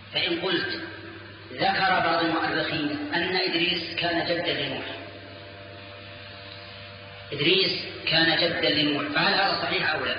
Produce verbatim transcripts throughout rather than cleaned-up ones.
فإن قلت ذكر بعض المؤرخين أن إدريس كان جدا لنوح إدريس كان جدا لنوح فهل هذا صحيح أو لا؟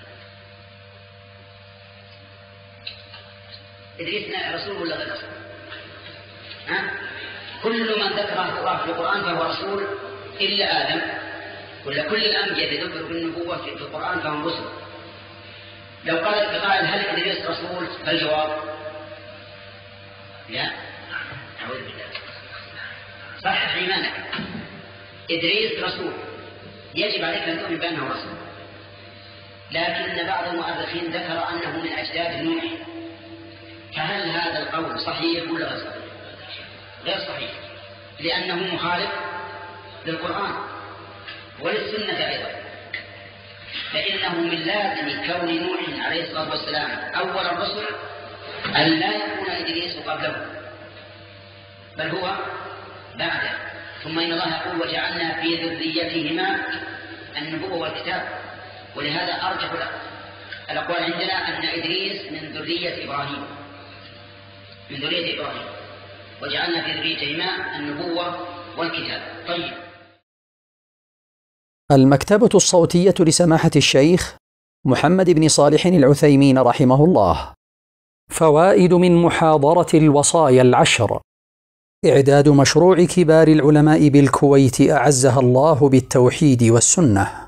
إدريس رسول ولا غير رسول؟ ها؟ كل من ذكره الله في القرآن فهو رسول إلا آدم، ولا كل الأنبياء الذين ذكروا بالنبوة في القرآن فهم رسل. لو قال القائل هل إدريس رسول؟ فالجواب لا. أعوذ بالله. صحح إيمانك، إدريس رسول، يجب عليك أن تؤمن بأنه رسول، لكن بعض المؤرخين ذكر أنه من أجداد نوح، فهل هذا القول صحيح ولا غير صحيح؟ غير صحيح، لأنه مخالف للقرآن وللسنة أيضا، فإنه من لازم كون نوح عليه الصلاة والسلام أول الرسل أن لا يكون إدريس قبله، بل هو بعده. ثم إن الله يقول وجعلنا في ذريتهما النبوة والكتاب، ولهذا أرجح الأقوال عندنا أن إدريس من ذرية إبراهيم من ذرية إبراهيم وجعلنا في ذريتهما النبوة والكتاب. طيب، المكتبة الصوتية لسماحة الشيخ محمد بن صالح العثيمين رحمه الله. فوائد من محاضرة الوصايا العشر. إعداد مشروع كبار العلماء بالكويت أعزها الله بالتوحيد والسنة.